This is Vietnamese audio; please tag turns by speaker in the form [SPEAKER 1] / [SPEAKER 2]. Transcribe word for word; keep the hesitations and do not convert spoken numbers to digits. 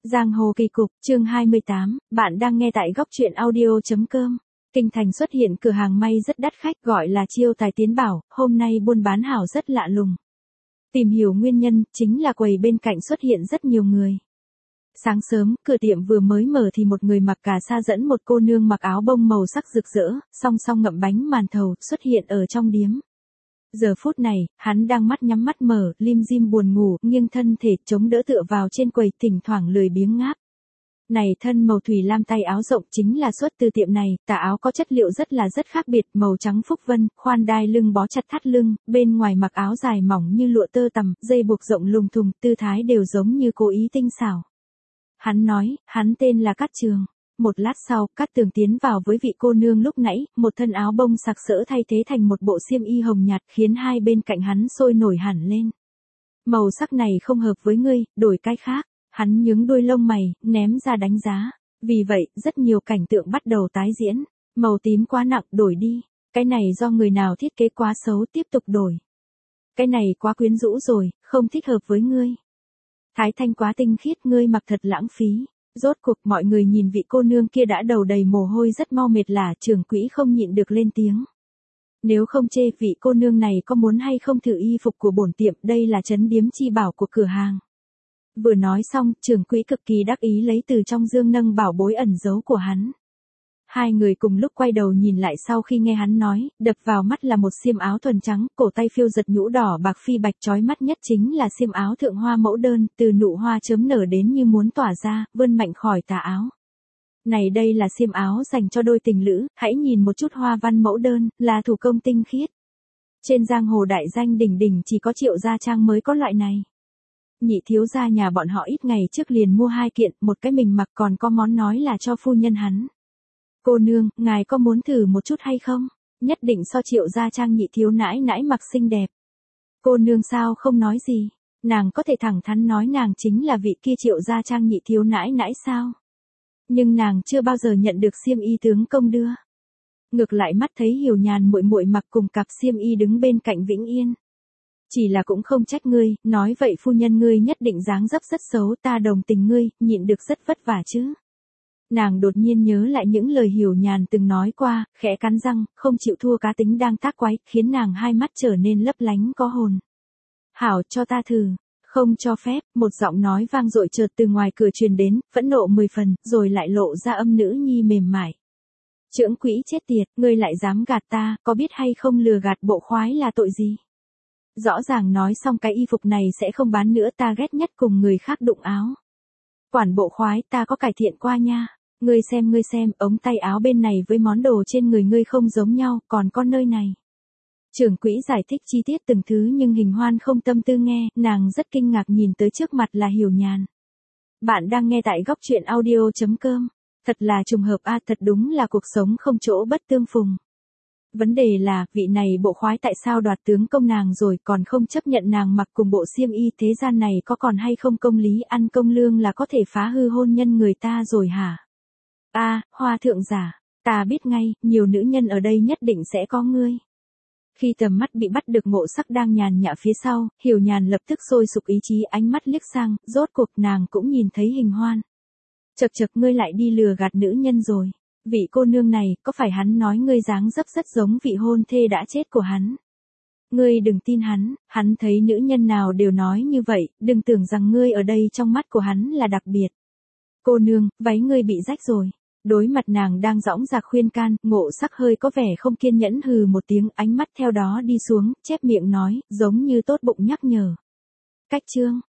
[SPEAKER 1] Giang hồ kỳ cục, chương hai mươi tám, bạn đang nghe tại góc truyện audio.com. Kinh thành xuất hiện cửa hàng may rất đắt khách gọi là Chiêu Tài Tiến Bảo, hôm nay buôn bán hảo rất lạ lùng. Tìm hiểu nguyên nhân, chính là quầy bên cạnh xuất hiện rất nhiều người. Sáng sớm, cửa tiệm vừa mới mở thì một người mặc cà sa dẫn một cô nương mặc áo bông màu sắc rực rỡ, song song ngậm bánh màn thầu, xuất hiện ở trong điếm. Giờ phút này, hắn đang mắt nhắm mắt mở, lim dim buồn ngủ, nghiêng thân thể chống đỡ tựa vào trên quầy, thỉnh thoảng lười biếng ngáp. Này thân màu thủy lam tay áo rộng chính là xuất từ tiệm này, tà áo có chất liệu rất là rất khác biệt, màu trắng phúc vân, khoan đai lưng bó chặt thắt lưng, bên ngoài mặc áo dài mỏng như lụa tơ tằm, dây buộc rộng lùng thùng, tư thái đều giống như cố ý tinh xảo. Hắn nói, hắn tên là Cát Trường. Một lát sau, Cát Tường tiến vào với vị cô nương lúc nãy, một thân áo bông sặc sỡ thay thế thành một bộ xiêm y hồng nhạt khiến hai bên cạnh hắn sôi nổi hẳn lên. Màu sắc này không hợp với ngươi, đổi cái khác. Hắn nhướng đuôi lông mày, ném ra đánh giá. Vì vậy, rất nhiều cảnh tượng bắt đầu tái diễn. Màu tím quá nặng, đổi đi. Cái này do người nào thiết kế quá xấu, tiếp tục đổi. Cái này quá quyến rũ rồi, không thích hợp với ngươi. Thái thanh quá tinh khiết, ngươi mặc thật lãng phí. Rốt cuộc mọi người nhìn vị cô nương kia đã đầu đầy mồ hôi rất mau mệt lả, trưởng quỹ không nhịn được lên tiếng. Nếu không chê vị cô nương này có muốn hay không thử y phục của bổn tiệm, đây là trấn điếm chi bảo của cửa hàng. Vừa nói xong, trưởng quỹ cực kỳ đắc ý lấy từ trong dương nâng bảo bối ẩn giấu của hắn. Hai người cùng lúc quay đầu nhìn lại sau khi nghe hắn nói, đập vào mắt là một xiêm áo thuần trắng, cổ tay phiêu giật nhũ đỏ bạc phi bạch, chói mắt nhất chính là xiêm áo thượng hoa mẫu đơn, từ nụ hoa chớm nở đến như muốn tỏa ra, vươn mạnh khỏi tà áo. Này đây là xiêm áo dành cho đôi tình lữ, hãy nhìn một chút hoa văn mẫu đơn, là thủ công tinh khiết. Trên giang hồ đại danh đỉnh đỉnh chỉ có Triệu Gia Trang mới có loại này. Nhị thiếu gia nhà bọn họ ít ngày trước liền mua hai kiện, một cái mình mặc còn có món nói là cho phu nhân hắn. Cô nương, ngài có muốn thử một chút hay không? Nhất định so Triệu Gia Trang nhị thiếu nãi nãi mặc xinh đẹp. Cô nương sao không nói gì? Nàng có thể thẳng thắn nói nàng chính là vị kia Triệu Gia Trang nhị thiếu nãi nãi sao? Nhưng nàng chưa bao giờ nhận được xiêm y tướng công đưa. Ngược lại mắt thấy Hiểu Nhàn muội muội mặc cùng cặp xiêm y đứng bên cạnh Vĩnh Yên. Chỉ là cũng không trách ngươi, nói vậy phu nhân ngươi nhất định dáng dấp rất xấu, ta đồng tình ngươi, nhịn được rất vất vả chứ. Nàng đột nhiên nhớ lại những lời Hiểu Nhàn từng nói qua, khẽ cắn răng, không chịu thua cá tính đang tác quái, khiến nàng hai mắt trở nên lấp lánh có hồn. Hảo, cho ta thử. Không cho phép, một giọng nói vang dội chợt từ ngoài cửa truyền đến, phẫn nộ mười phần, rồi lại lộ ra âm nữ nhi mềm mại. Chưởng quỹ chết tiệt, ngươi lại dám gạt ta, có biết hay không lừa gạt bộ khoái là tội gì? Rõ ràng nói xong cái y phục này sẽ không bán nữa, ta ghét nhất cùng người khác đụng áo. Quản bộ khoái, ta có cải thiện qua nha. Ngươi xem ngươi xem, ống tay áo bên này với món đồ trên người ngươi không giống nhau, còn có nơi này. Trưởng quỹ giải thích chi tiết từng thứ nhưng Hình Hoan không tâm tư nghe, nàng rất kinh ngạc nhìn tới trước mặt là Hiểu Nhàn. Bạn đang nghe tại góc truyện audio.com. Thật là trùng hợp a, thật đúng là cuộc sống không chỗ bất tương phùng. Vấn đề là, vị này bộ khoái tại sao đoạt tướng công nàng rồi còn không chấp nhận nàng mặc cùng bộ xiêm y, thế gian này có còn hay không công lý, ăn công lương là có thể phá hư hôn nhân người ta rồi hả? A, à, Hoa thượng giả, ta biết ngay, nhiều nữ nhân ở đây nhất định sẽ có ngươi. Khi tầm mắt bị bắt được Ngộ Sắc đang nhàn nhã phía sau, Hiểu Nhàn lập tức sôi sục ý chí, ánh mắt liếc sang, rốt cuộc nàng cũng nhìn thấy Hình Hoan. Chậc chậc, ngươi lại đi lừa gạt nữ nhân rồi. Vị cô nương này, có phải hắn nói ngươi dáng dấp rất giống vị hôn thê đã chết của hắn? Ngươi đừng tin hắn, hắn thấy nữ nhân nào đều nói như vậy, đừng tưởng rằng ngươi ở đây trong mắt của hắn là đặc biệt. Cô nương, váy ngươi bị rách rồi. Đối mặt nàng đang dõng dạc khuyên can, Ngộ Sắc hơi có vẻ không kiên nhẫn hừ một tiếng, ánh mắt theo đó đi xuống, chép miệng nói, giống như tốt bụng nhắc nhở. Cách chương,